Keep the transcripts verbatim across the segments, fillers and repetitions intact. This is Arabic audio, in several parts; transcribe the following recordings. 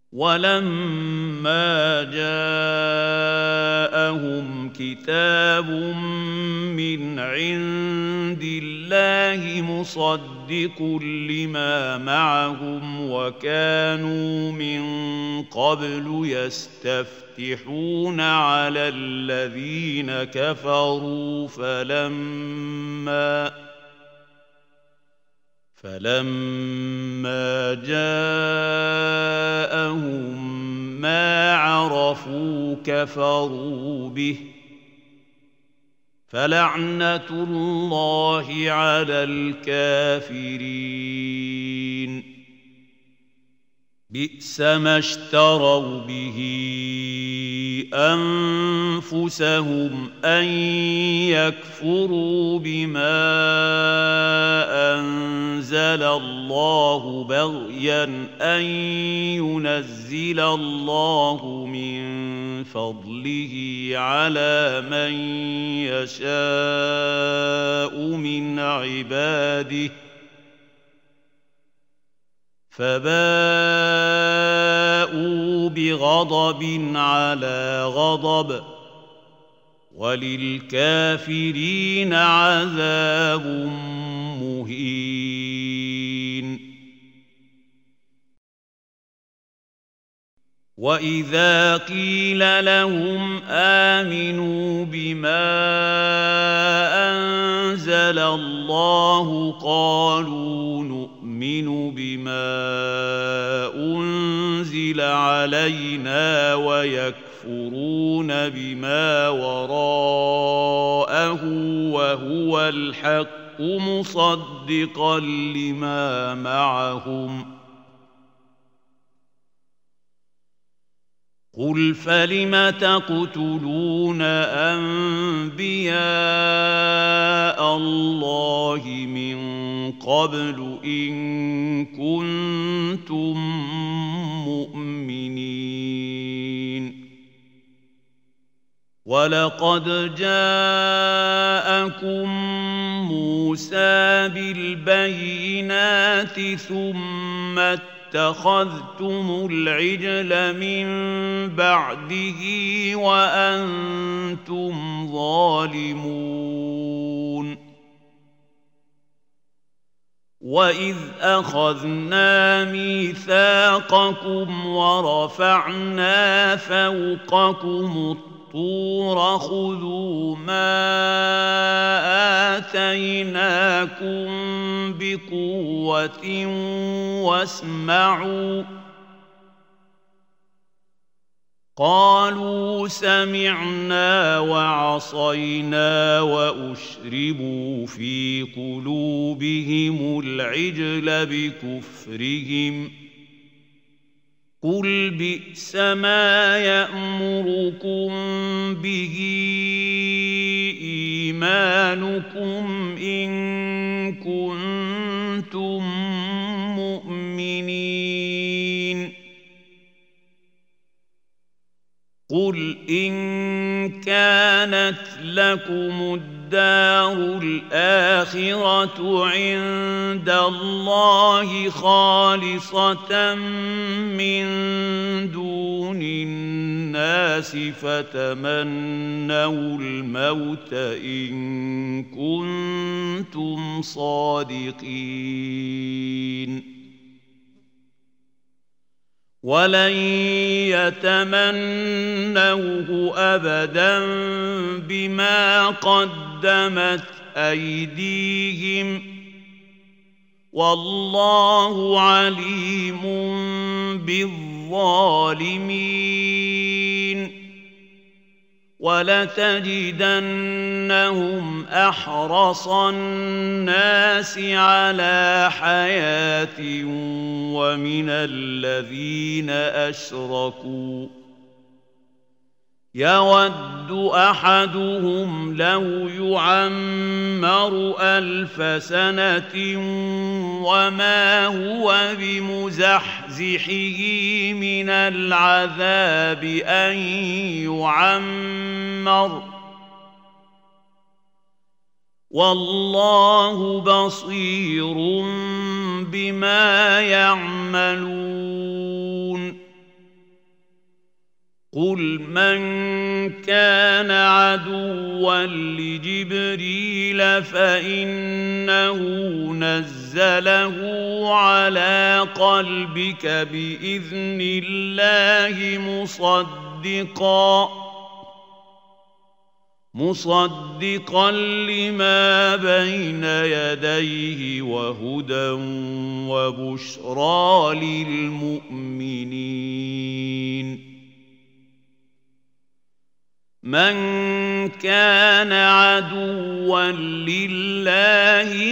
ولما جاءهم كتاب من عند الله مصدق لما معهم وكانوا من قبل يستفتحون على الذين كفروا فلما فلما جاءهم ما عرفوا كفروا به فلعنة الله على الكافرين بئس ما اشتروا به أنفسهم أن يكفروا بما أنزل الله بغيا أن ينزل الله من فضله على من يشاء من عباده فباءوا بغضب على غضب وللكافرين عذاب مهين. وإذا قيل لهم آمنوا بما أنزل الله قالوا نؤمن بما أنزل علينا ويكفرون بما وراءه وهو الحق مصدقا لما معهم قل فلم تقتلون أنبياء الله من قبل إن كنتم مؤمنين ولقد جاءكم موسى بالبينات ثم اتخذتم العجل من بعده وأنتم ظالمون وإذ أخذنا ميثاقكم ورفعنا فوقكم الطور خذوا ما آتيناكم بقوة واسمعوا قالوا سمعنا وعصينا وأشربوا في قلوبهم العجل بكفرهم قل بئس ما يأمركم به إيمانكم إن كنتم مؤمنين قل إن كانت لكم الدار الآخرة عند الله خالصة من دون الناس فتمنوا الموت إن كنتم صادقين ولن يتمنوه أبدا بما قدمت أيديهم والله عليم بالظالمين ولتجدنهم أحرص الناس على حياة ومن الذين أشركوا يود أحدهم لو يعمر ألف سنة وما هو بمزحزحه من العذاب أن يعمر والله بصير بما يعملون قل من كان عدوا لجبريل فإنه نزله على قلبك بإذن الله مصدقا مصدقا لما بين يديه وهدى وبشرى للمؤمنين من كان عدوا لله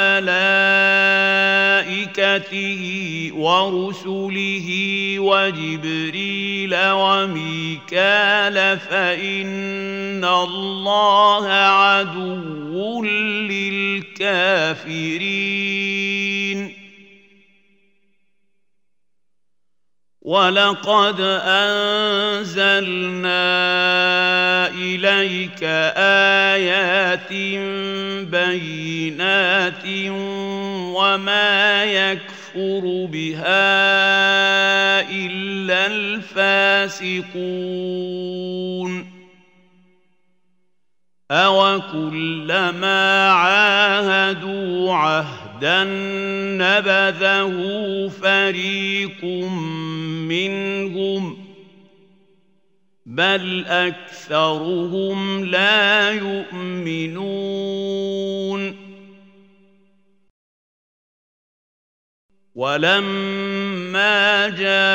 وملائكته ورسله وجبريل وميكال فإن الله عدو للكافرين ولقد أنزلنا إليك آيات بينات وما يكفر بها إلا الفاسقون أوكلما عاهدوا عهدا نبذه فريق منهم بل أكثرهم لا يؤمنون ولما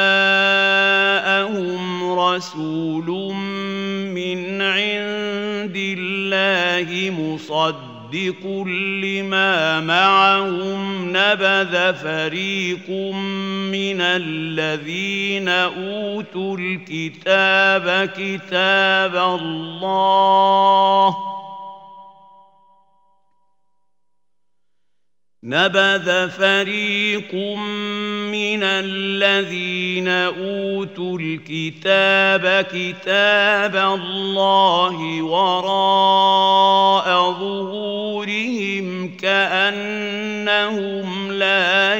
جاءهم رسول من عند الله مصدق لما معهم نبذ فريق من الذين أوتوا الكتاب كتاب الله نبذ فريق من الذين أوتوا الكتاب كتاب الله وراء ظهورهم كأنهم لا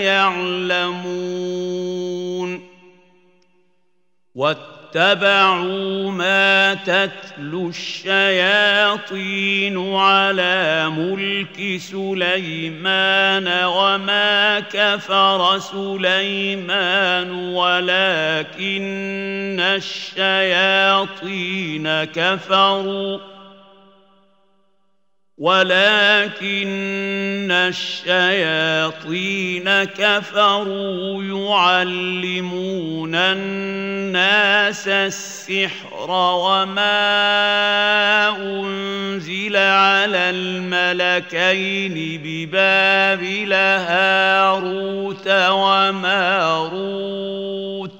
يعلمون واتبعوا ما تتلو الشياطين على ملك سليمان وما كفر سليمان ولكن الشياطين كفروا ولكن الشياطين كفروا يعلمون الناس السحر وما أنزل على الملكين ببابل هاروت وماروت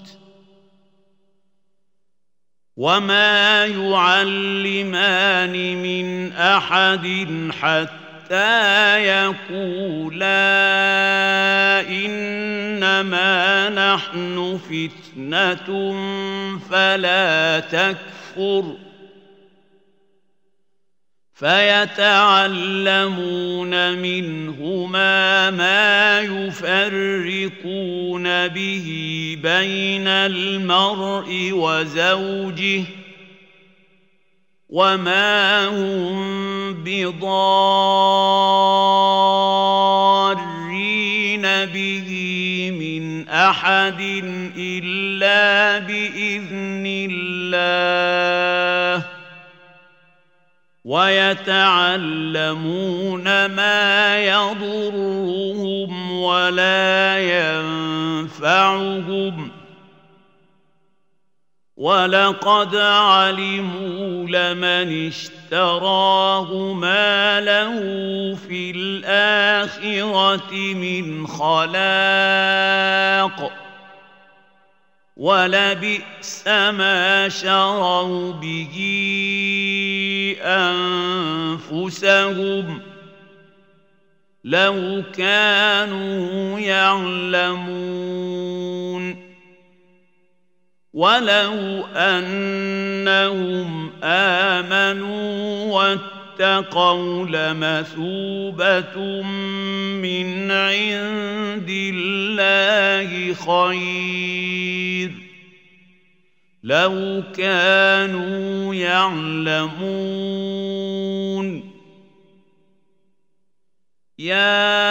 وما يعلمان من أحد حتى يقولا إنما نحن فتنة فلا تكفر فيتعلمون منهما ما يفرقون به بين المرء وزوجه وما هم بضارين به من أحد إلا بإذن الله ويتعلمون ما يضرهم ولا ينفعهم ولقد علموا لمن اشتراه ما له في الآخرة من خلاق ولبئس ما شروا به أنفسهم لو كانوا يعلمون ولو أنهم آمنوا واتقوا لمثوبة من عند الله خير لو كانوا يعلمون يا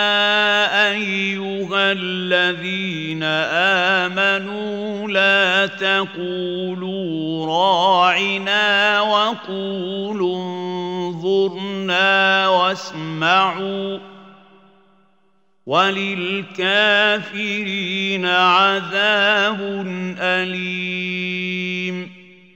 أيها الذين آمنوا لا تقولوا راعنا وقولوا انظرنا واسمعوا وللكافرين عذاب أليم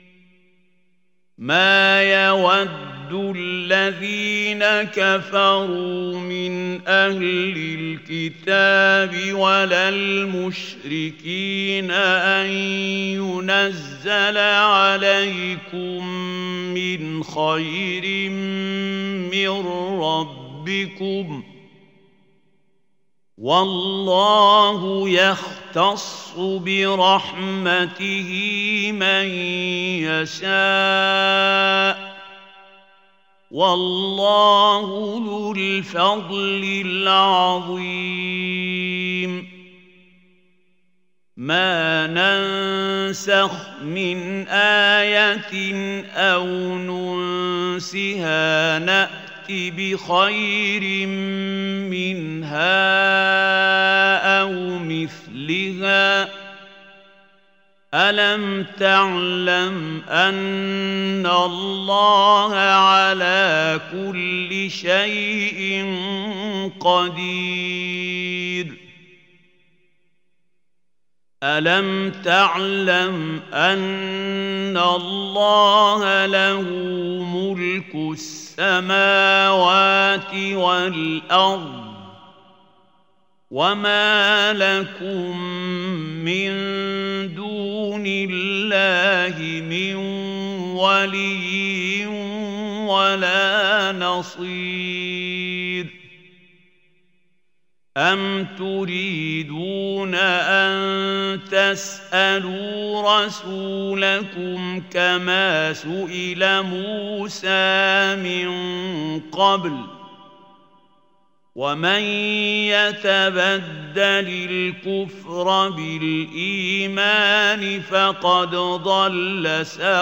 ما يود الذين كفروا من أهل الكتاب ولا المشركين أن ينزل عليكم من خير من ربكم والله يختص برحمته من يشاء والله ذو الفضل العظيم ما ننسخ من آية أو ننسها نأتِ بخير منها أو مثلها ألم تعلم أن الله على كل شيء قدير ألم تعلم أن الله له ملك السماوات والأرض وما لكم من دون الله من ولي ولا نصير أم تريدون أن تسألوا رسولكم كما سئل موسى من قبل ومن يتبدل الكفر بالإيمان فقد ضل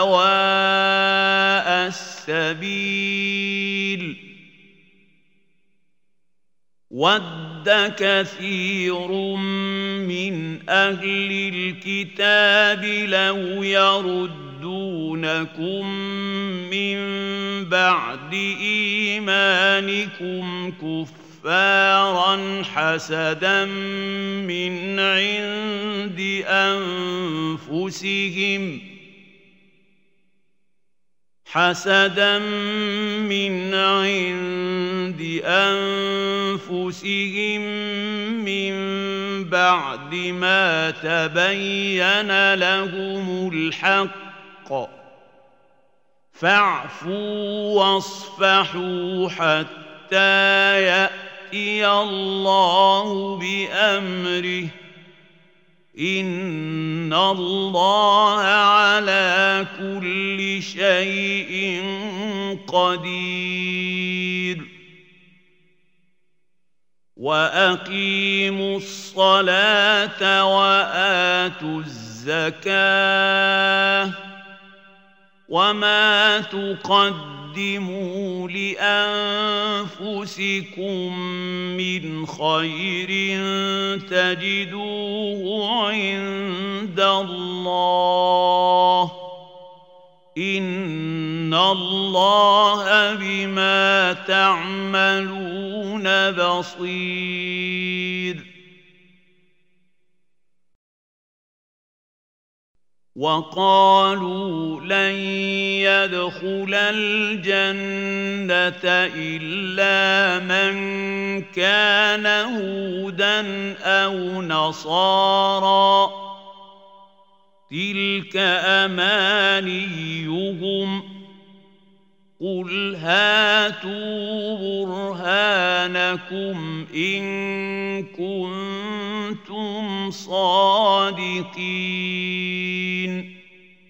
سواء السبيل ود كثير من أهل الكتاب لو يردونكم من بعد إيمانكم كفارا حسدا من عند أنفسهم حسدا من عند أنفسهم من بعد ما تبين لهم الحق فاعفوا واصفحوا حتى يأتي الله بأمره إن الله على كل شيء قدير وأقيموا الصلاة وآتوا الزكاة وما تقدموا لأنفسكم من خير تجدوه عند الله إن الله بما تعملون بصير وقالوا لن يدخل الجنة إلا من كان هودا أو نصارى تلك أمانيهم قل هاتوا برهانكم إن كنتم صادقين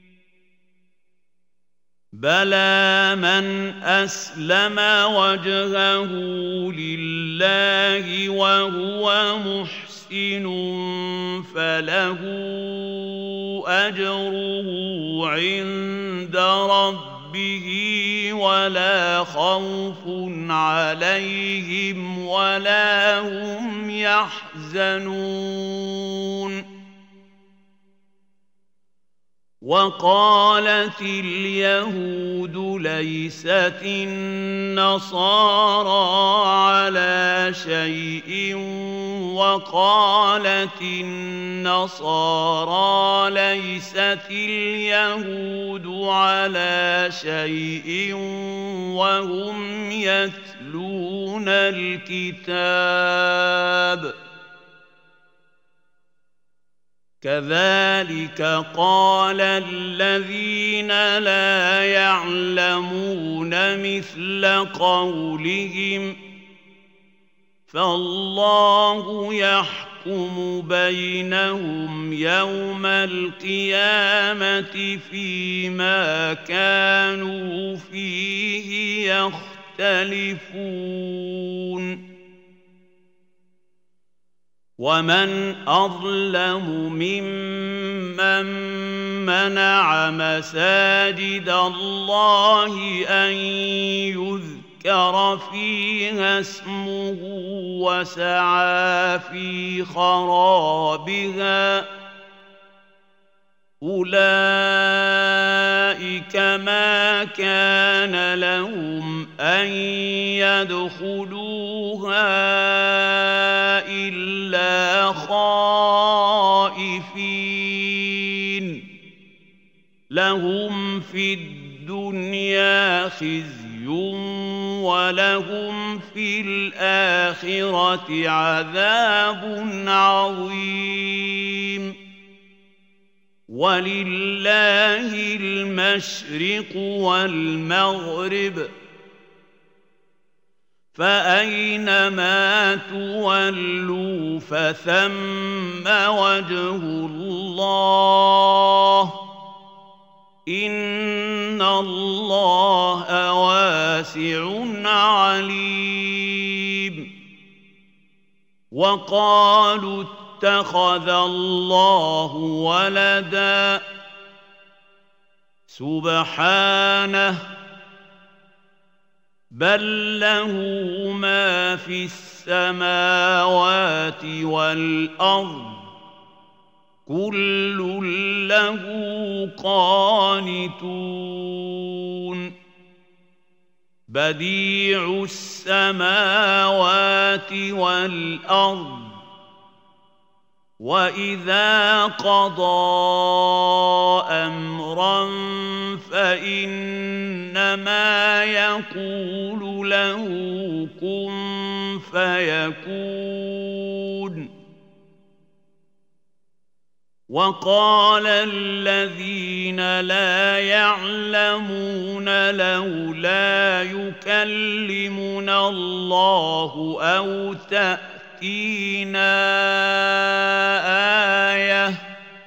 بلى من أسلم وجهه لله وهو محسن فله أجره عند ربه ولا خوف عليهم ولا هم يحزنون. وقالت اليهود ليست النصارى على شيء وقالت النصارى ليست اليهود على شيء وهم يتلون الكتاب. كذلك قال الذين لا يعلمون مثل قولهم فالله يحكم بينهم يوم القيامة فيما كانوا فيه يختلفون. ومن أظلم ممن منع مساجد الله أن يذكر فيها اسمه وسعى في خرابها أولئك ما كان لهم أن يدخلوها إلا خائفين لهم في الدنيا خزي ولهم في الآخرة عذاب عظيم. ولله المشرق والمغرب فأينما تولوا فثم وجه الله إن الله واسع عليم. وقالوا اتخذ الله ولدا سبحانه بل له ما في السماوات والأرض كل له قانتون. بديع السماوات والأرض وإذا قضى أمرا فإنما يقول له كن فيكون. وقال الذين لا يعلمون لولا يكلمنا الله أو تأتينا آية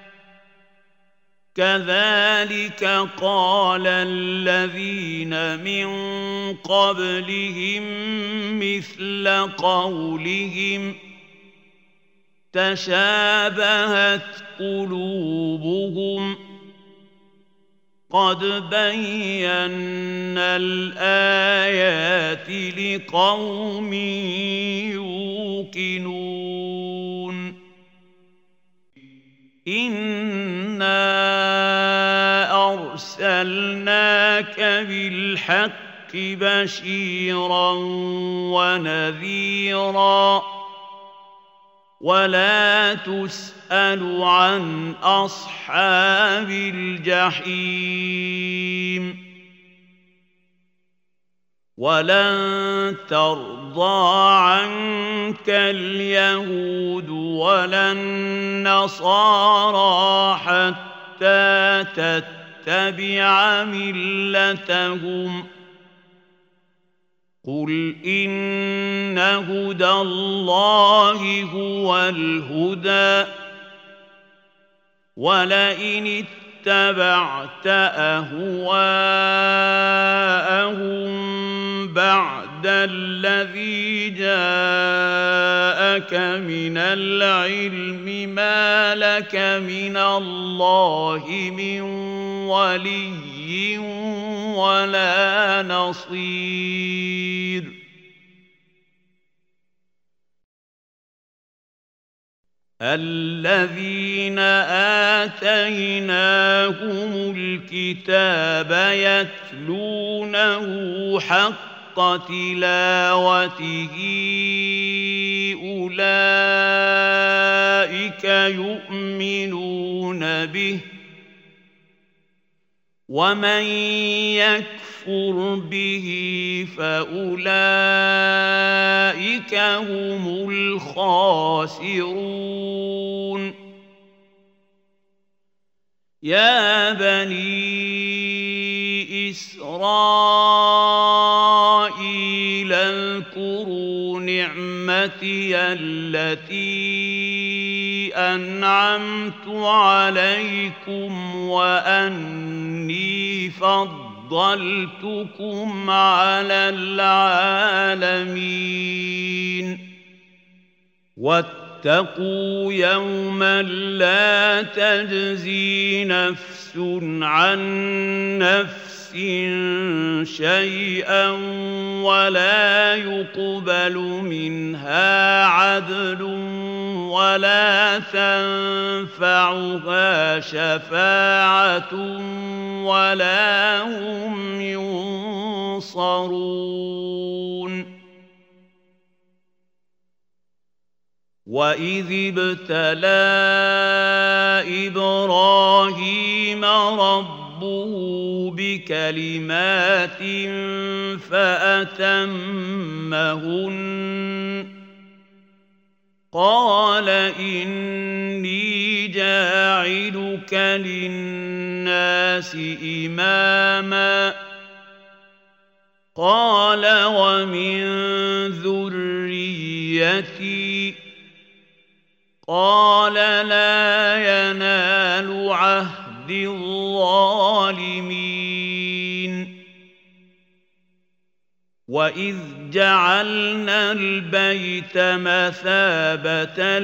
كذلك قال الذين من قبلهم مثل قولهم تشابهت قلوبهم قد بينا الآيات لقوم يوقنون. إنا أرسلناك بالحق بشيرا ونذيرا ولا تسأل عن أصحاب الجحيم. ولن ترضى عنك اليهود ولا النصارى حتى تتبع ملتهم قل إن هدى الله هو الهدى ولئن اتبعت أهواءهم بعد الذي جاءك من العلم ما لك من الله من ولي ولا نصير الذين آتيناهم الكتاب يتلونه حق تلاوته أولئك يؤمنون به ومن يكفر به فأولئك هم الخاسرون يا بني إسرائيل اذكروا نعمتي التي أنعمت عليكم وأني فضلتكم على العالمين واتقوا يوما لا تجزي نفس عن نفس شيئا ولا يقبل منها عدل ولا تنفعها شفاعة ولا هم ينصرون وإذ ابتلى إبراهيم ربه بكلمات فأتمهن قال إني جاعلك للناس إماما قال ومن ذريتي قال لا ينال عهد الظالمين وإذ جعلنا البيت مثابة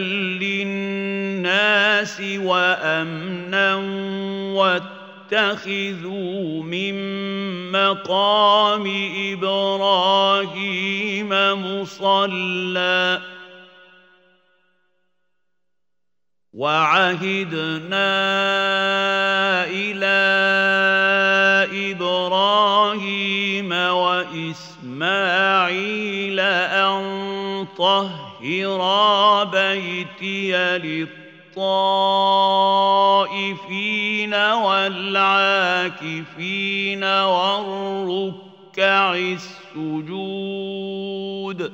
للناس وأمنا واتخذوا من مقام إبراهيم مصلى وعهدنا إلى إبراهيم وإسماعيل أن طهرا بيتي للطائفين والعاكفين والركع السجود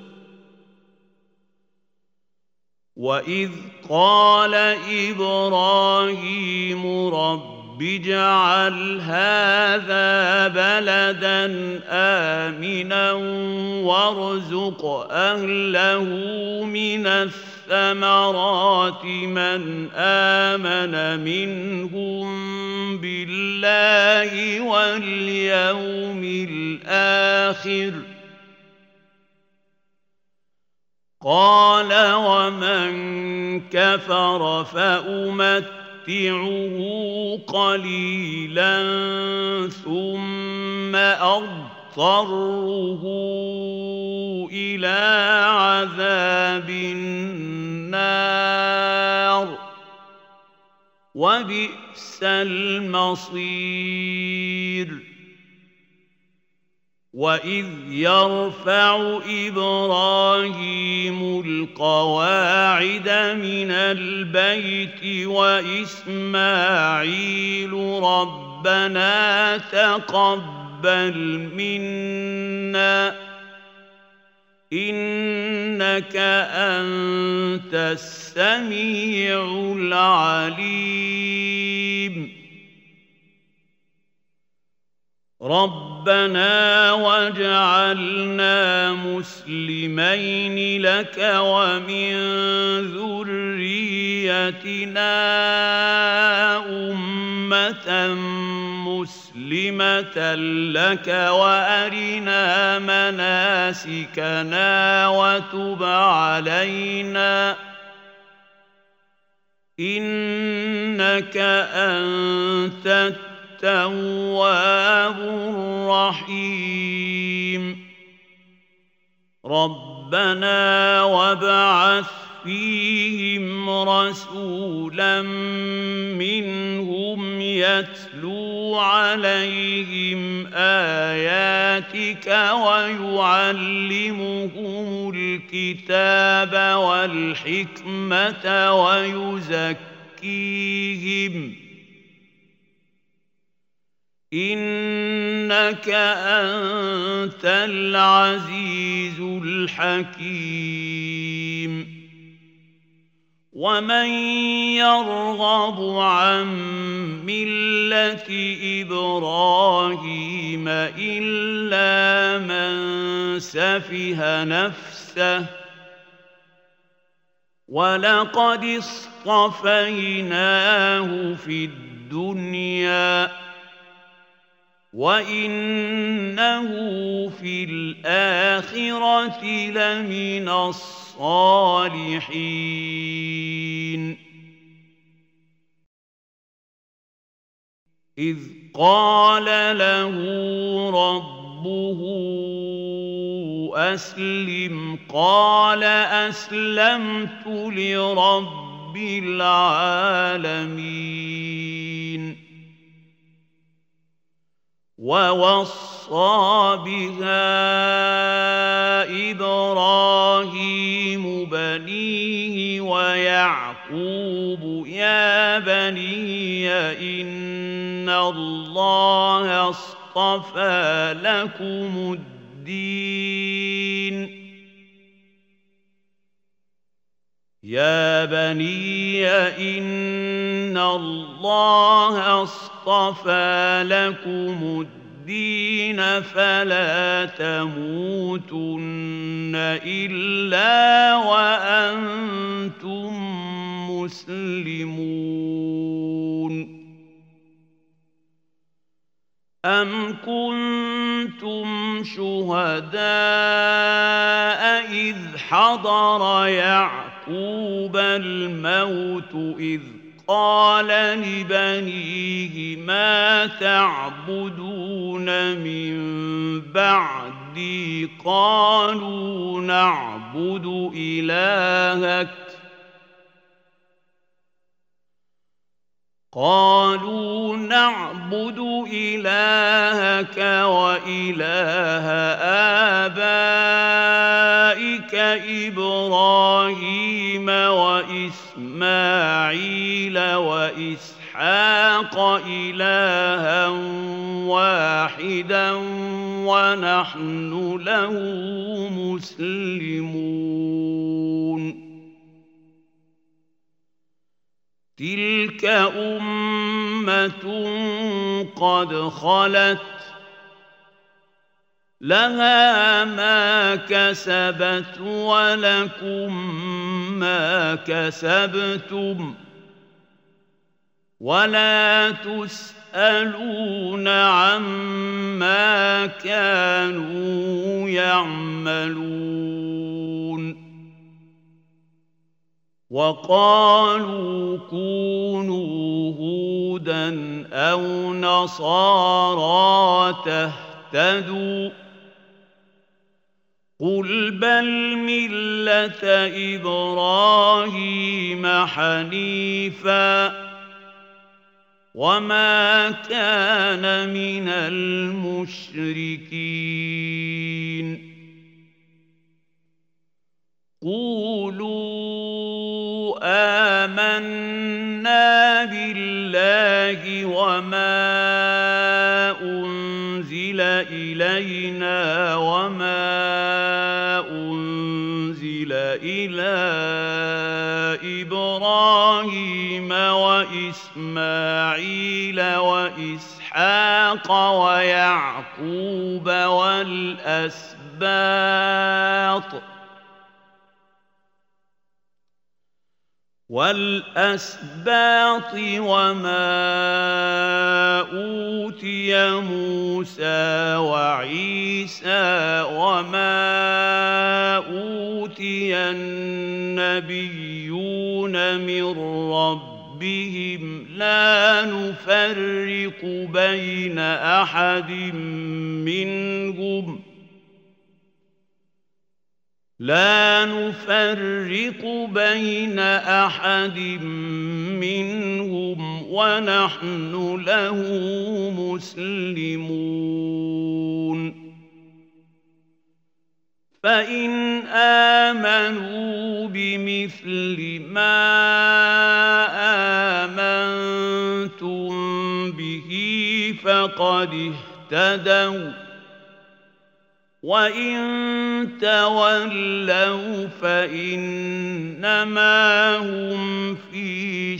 وإذ قال إبراهيم رب اجعل هذا بلدا آمنا وارزق أهله من الثمرات من آمن منهم بالله واليوم الآخر قال ومن كفر فأمتعه قليلا ثم أضطره إلى عذاب النار وبئس المصير وإذ يرفع إبراهيم القواعد من البيت وإسماعيل ربنا تقبل منا إنك أنت السميع العليم ربنا واجعلنا مسلمين لك ومن ذريتنا أمة أمة مسلمة لك وأرنا مناسكنا وتب علينا إنك أنت التواب الرحيم ربنا وابعث فيهم رسولا منهم يتلو عليهم آياتك ويعلمهم الكتاب والحكمة ويزكيهم إنك أنت العزيز الحكيم ومن يرغب عن ملة إبراهيم إلا من سفه نفسه ولقد اصطفيناه في الدنيا وإنه في الآخرة لمن الصالحين إذ قال له ربه أسلم قال أسلمت لرب العالمين ووصى بها إبراهيم بنيه ويعقوب يا بني إن الله اصطفى لكم الدين يا بني إن الله اصطفى لكم الدين فلا تموتن إلا وأنتم مسلمون أم كنتم شهداء إذ حضر يعقوب الموت إذ قال لبنيه ما تعبدون من بعدي قالوا نعبد إلهك قالوا نعبد إلهك وإله آبائك إبراهيم وإسماعيل وإسحاق إلها واحدا ونحن له مسلمون تلك أمة قد خلت لها ما كسبت ولكم ما كسبتم ولا تسألون عما كانوا يعملون وقالوا كونوا هودا أو نصارى تهتدوا قل بل ملة إبراهيم حنيفا وما كان من المشركين قولوا آمنا بالله وما أنزل إلينا وما أنزل إلى إبراهيم وإسماعيل وإسحاق ويعقوب والأسباط والأسباط وما موسى وعيسى وما أوتي النبيون من ربهم لا نفرق بين أحد منهم لا نفرق بين أحد منهم ونحن له مسلمون فإن آمنوا بمثل ما آمنتم به فقد اهتدوا وإن تولوا فإنما هم في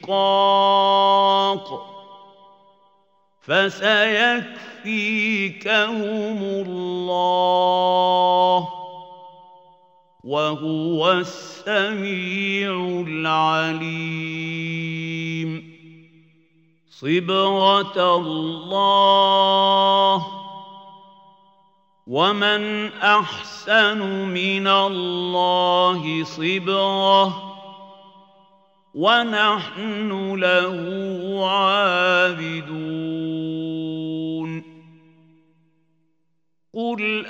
شقاق فسيكفيكهم الله وهو السميع العليم صبغة الله ومن أحسن من الله صبغة ونحن له عابدون قل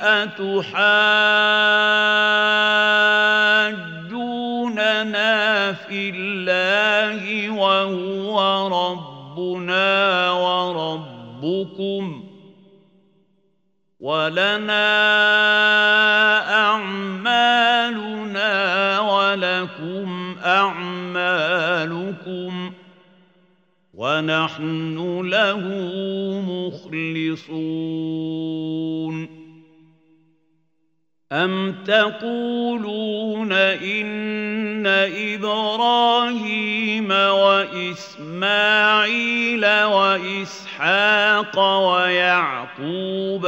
أتحاجوننا في الله وهو ربنا وربكم ولنا أعمالنا ولكم أعمالكم ونحن له مخلصون أم تقولون إن إبراهيم وإسماعيل وإسحاق ويعقوب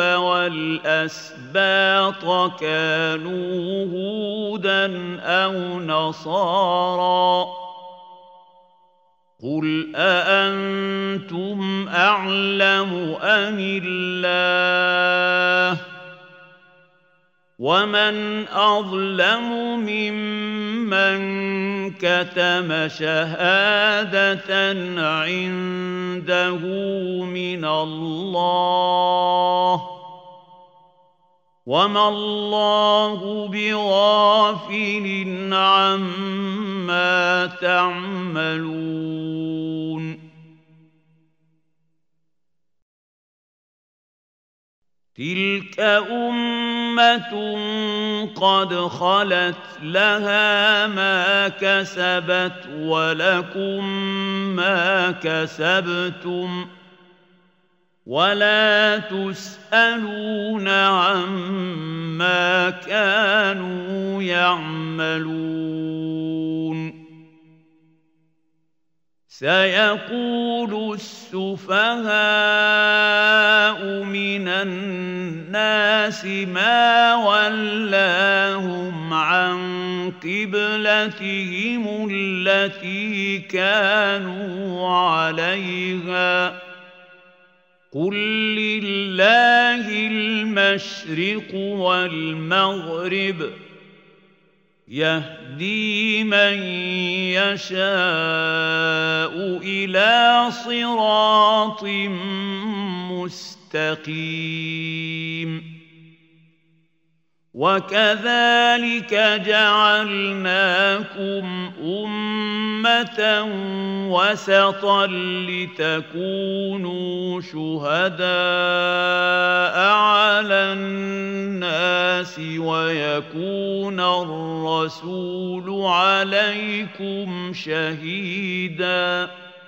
والأسباط كانوا هودا أو نصارى قل أأنتم أعلم أم الله ومن أظلم ممن كتم شهادة عنده من الله وما الله بغافل عما تعملون تلك أمة قد خلت لها ما كسبت ولكم ما كسبتم ولا تسألون عما كانوا يعملون سيقول السفهاء من الناس ما ولاهم عن قبلتهم التي كانوا عليها قل لله المشرق والمغرب يهدي من يشاء إلى صراط مستقيم وكذلك جعلناكم أمة وسطا لتكونوا شهداء على الناس ويكون الرسول عليكم شهيداً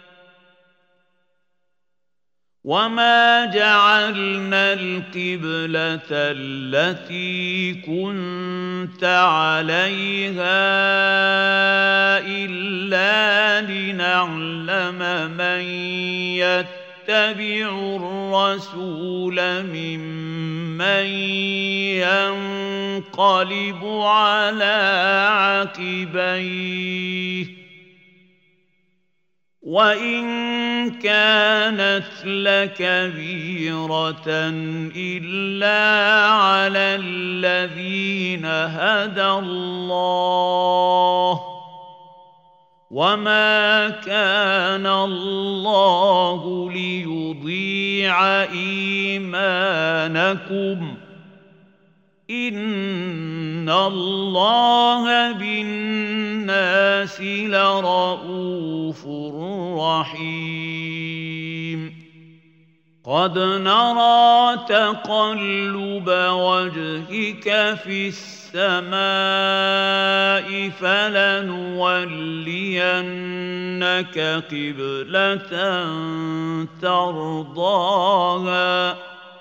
وما جعلنا القبلة التي كنت عليها إلا لنعلم من يتبع الرسول ممن ينقلب على عقبيه وإن كانت لكبيرة إلا على الذين هدى الله وما كان الله ليضيع إيمانكم إن الله بالناس لرءوف رحيم قد نرى تقلب وجهك في السماء فلنولينك قبلة ترضاها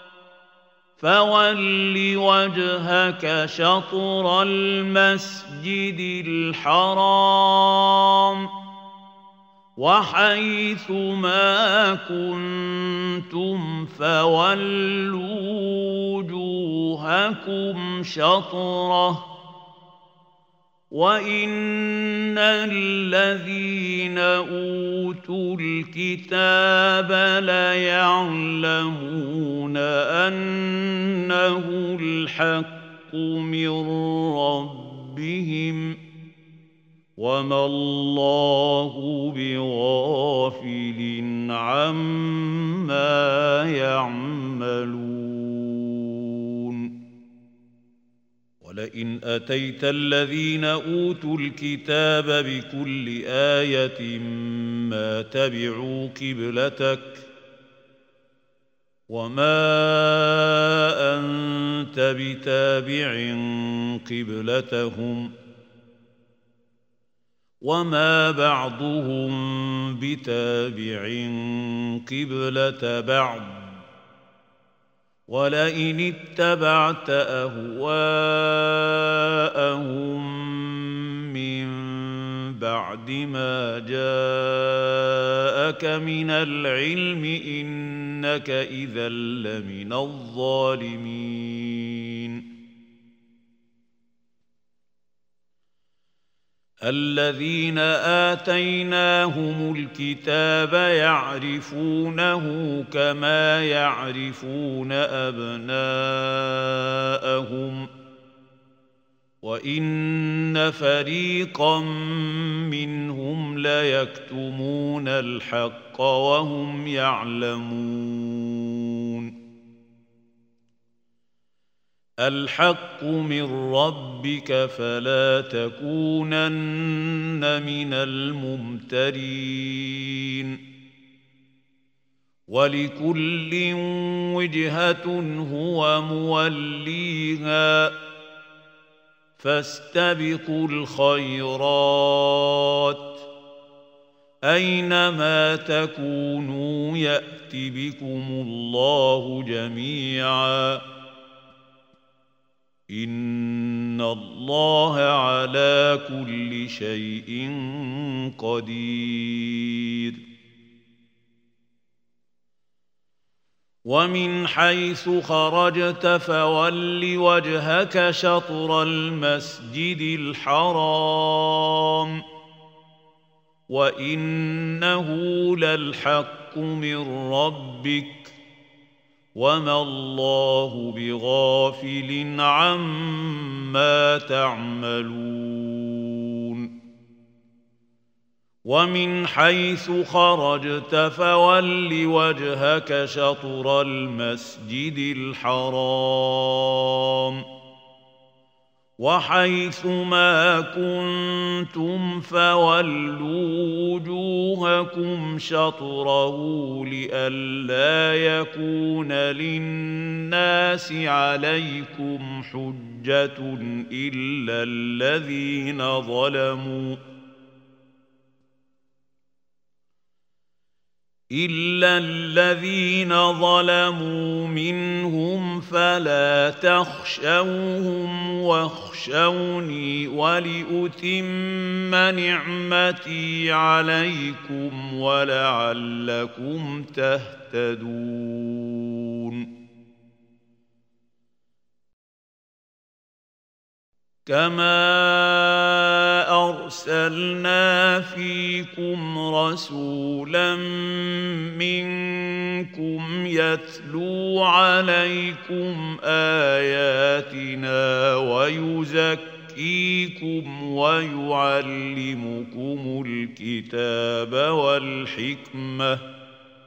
فول وجهك شطر المسجد الحرام وحيث ما كنتم فولوا وجوهكم شطره وإن الذين أوتوا الكتاب ليعلمون أنه الحق من ربهم وما الله بغافل عما يعملون ولئن أتيت الذين أوتوا الكتاب بكل آية ما تبعوا قبلتك وما أنت بتابع قبلتهم وما بعضهم بتابع قبلة بعض ولئن اتبعت أهواءهم من بعد ما جاءك من العلم إنك إذا لمن الظالمين الذين آتيناهم الكتاب يعرفونه كما يعرفون أبناءهم وإن فريقا منهم ليكتمون الحق وهم يعلمون الحق من ربك فلا تكونن من الممترين ولكل وجهة هو موليها فاستبقوا الخيرات أينما تكونوا يأت بكم الله جميعا إن الله على كل شيء قدير ومن حيث خرجت فول وجهك شطر المسجد الحرام وإنه للحق من ربك وما الله بغافل عما تعملون ومن حيث خرجت فول وجهك شطر المسجد الحرام وحيث ما كنتم فولوا وجوهكم شطره لئلا يكون للناس عليكم حجة إلا الذين ظلموا إلا الذين ظلموا منهم فلا تخشوهم واخشوني ولأتم نعمتي عليكم ولعلكم تهتدون كما أر أرسلنا فيكم رسولا منكم يتلو عليكم آياتنا ويزكيكم ويعلمكم الكتاب والحكمة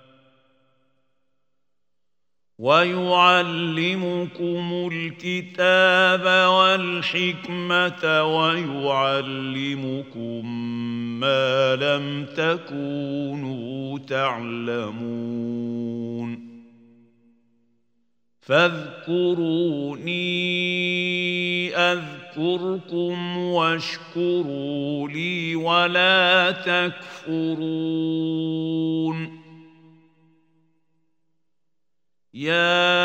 ويعلمكم الكتاب والحكمة ويعلمكم ما لم تكونوا تعلمون فاذكروني أذكركم واشكروا لي ولا تكفرون يا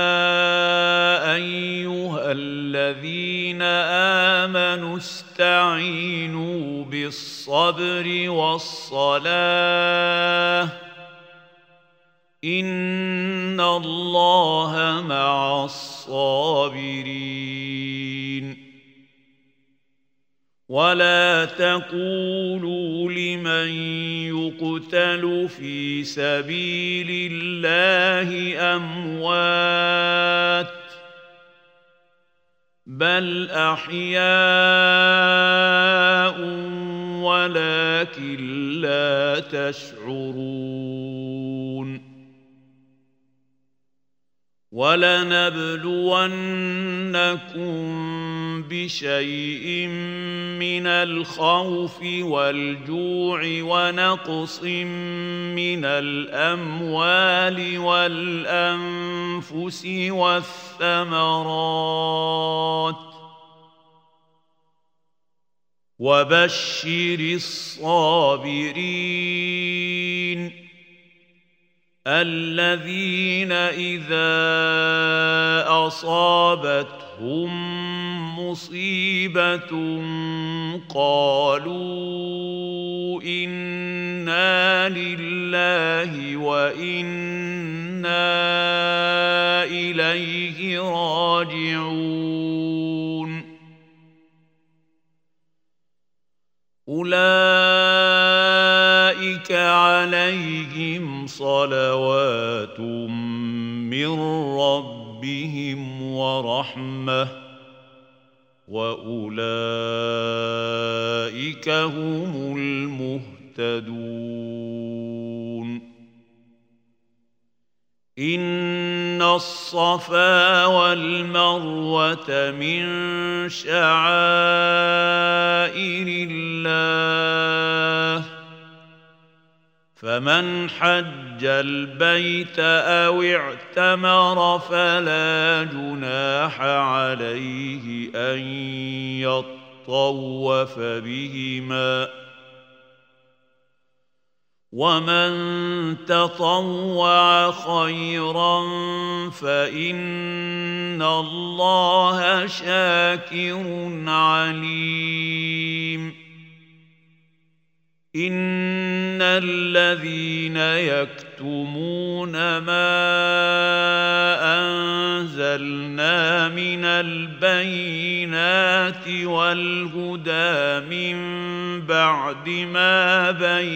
أيها الذين آمنوا استعينوا بالصبر والصلاة إن الله مع الصابرين ولا تقولوا لمن يقتل في سبيل الله أموات بل أحياء ولكن لا تشعرون ولنبلونكم بشيء من الخوف والجوع ونقص من الأموال والأنفس والثمرات وبشر الصابرين الذين إذا أصابتهم مصيبة قالوا إنا لله وإنا إليه راجعون أولئك عليهم صلوات من ربهم ورحمة وأولئك هم المهتدون إن الصفا والمروة من شعائر الله فمن حج البيت أو اعتمر فلا جناح عليه أن يطوف بهما ومن تطوع خيرا فإن الله شاكر عليم إن الذين يكتمون ما أنزلنا من البينات والهدى من بعد ما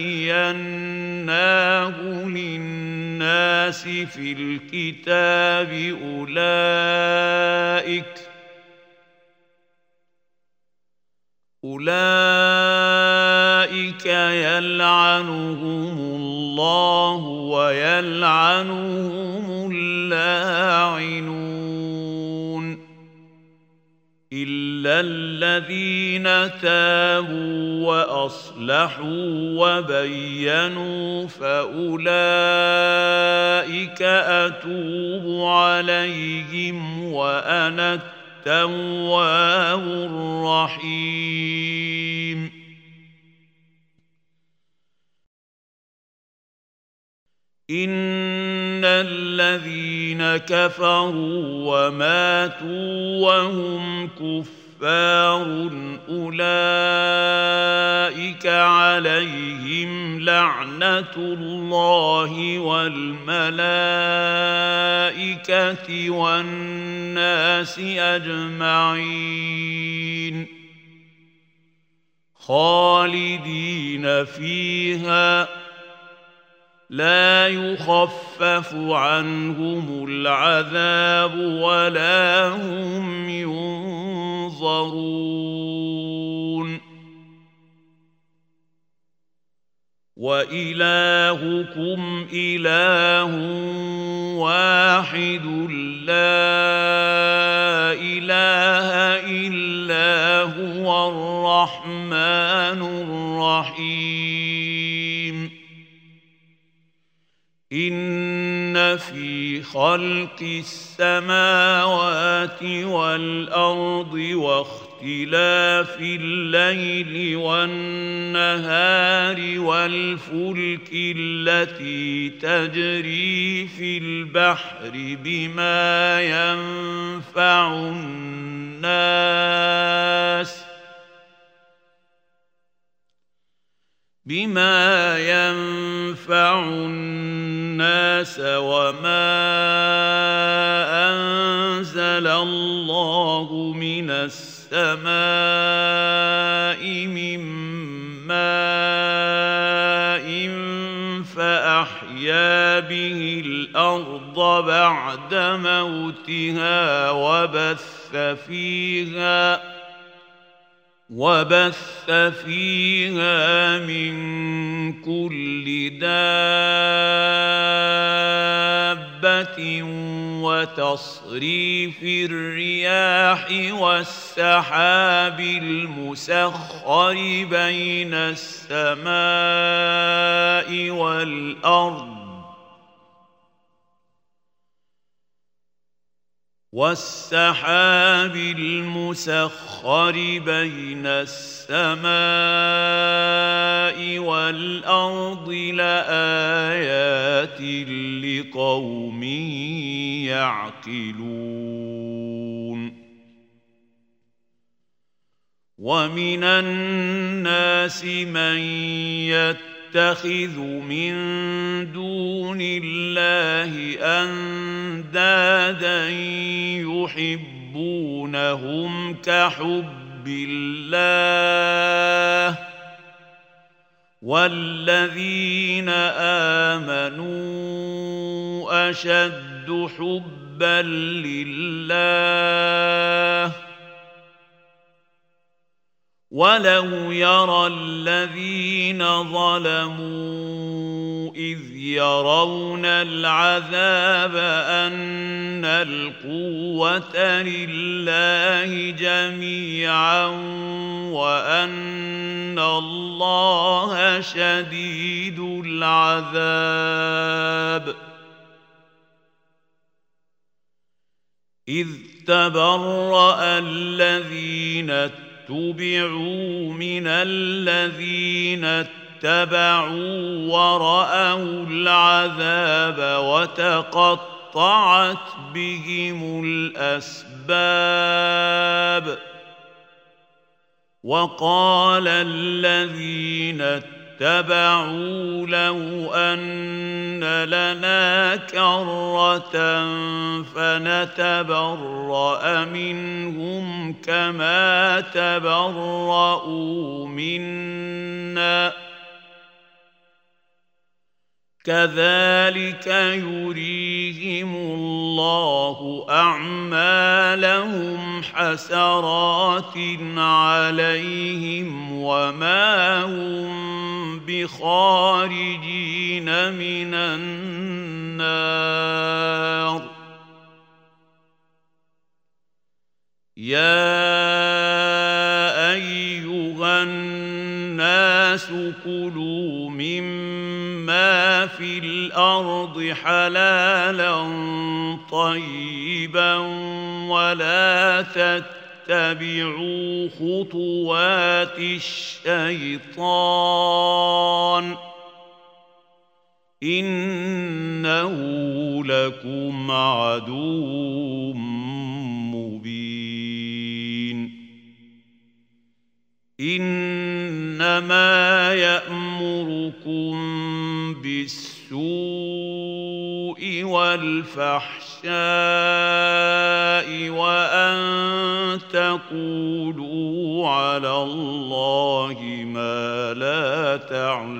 بيناه للناس في الكتاب أولئك أولئك يلعنهم الله ويلعنهم اللاعنون إلا الذين تابوا وأصلحوا وبينوا فأولئك أتوب عليهم وأنا التواب الرحيم إن الذين كفروا وماتوا وهم كفار أولئك عليهم لعنة الله والملائكة والناس أجمعين خالدين فيها لا يخفف عنهم العذاب ولا هم ينظرون وإلهكم إله واحد لا إله إلا هو الرحمن الرحيم إن في خلق السماوات والأرض واختلاف الليل والنهار والفلك التي تجري في البحر بما ينفع الناس بما ينفع الناس وما أنزل الله من السماء من ماء فأحيا به الأرض بعد موتها وبث فيها وبث فيها من كل دابة وتصريف الرياح والسحاب المسخر بين السماء والأرض والسحاب المسخر بين السماء والأرض لآيات لقوم يعقلون ومن الناس من يتخذ من دون الله أندادا يحبونهم كحب الله والذين آمنوا أشد حبا لله ولو يرى الذين ظلموا إذ يرون العذاب أن القوة لله جميعا وأن الله شديد العذاب إذ تبرأ الذين اتبعوا من الذين اتبعوا ورأوا العذاب وتقطعت بهم الأسباب وقال الذين اتبعوا لو أن لنا كرة فنتبرأ منهم كما تبرؤوا منا كذلك يريهم الله أعمالهم حسرات عليهم وما هم بخارجين من النار يا أيها الناس كلوا مما في الأرض حلالا طيبا ولا تتبعوا خطوات الشيطان إنه لكم عدو مبين إنما يأمركم بالسوء والفحشاء وأن تقولوا على الله تعلمون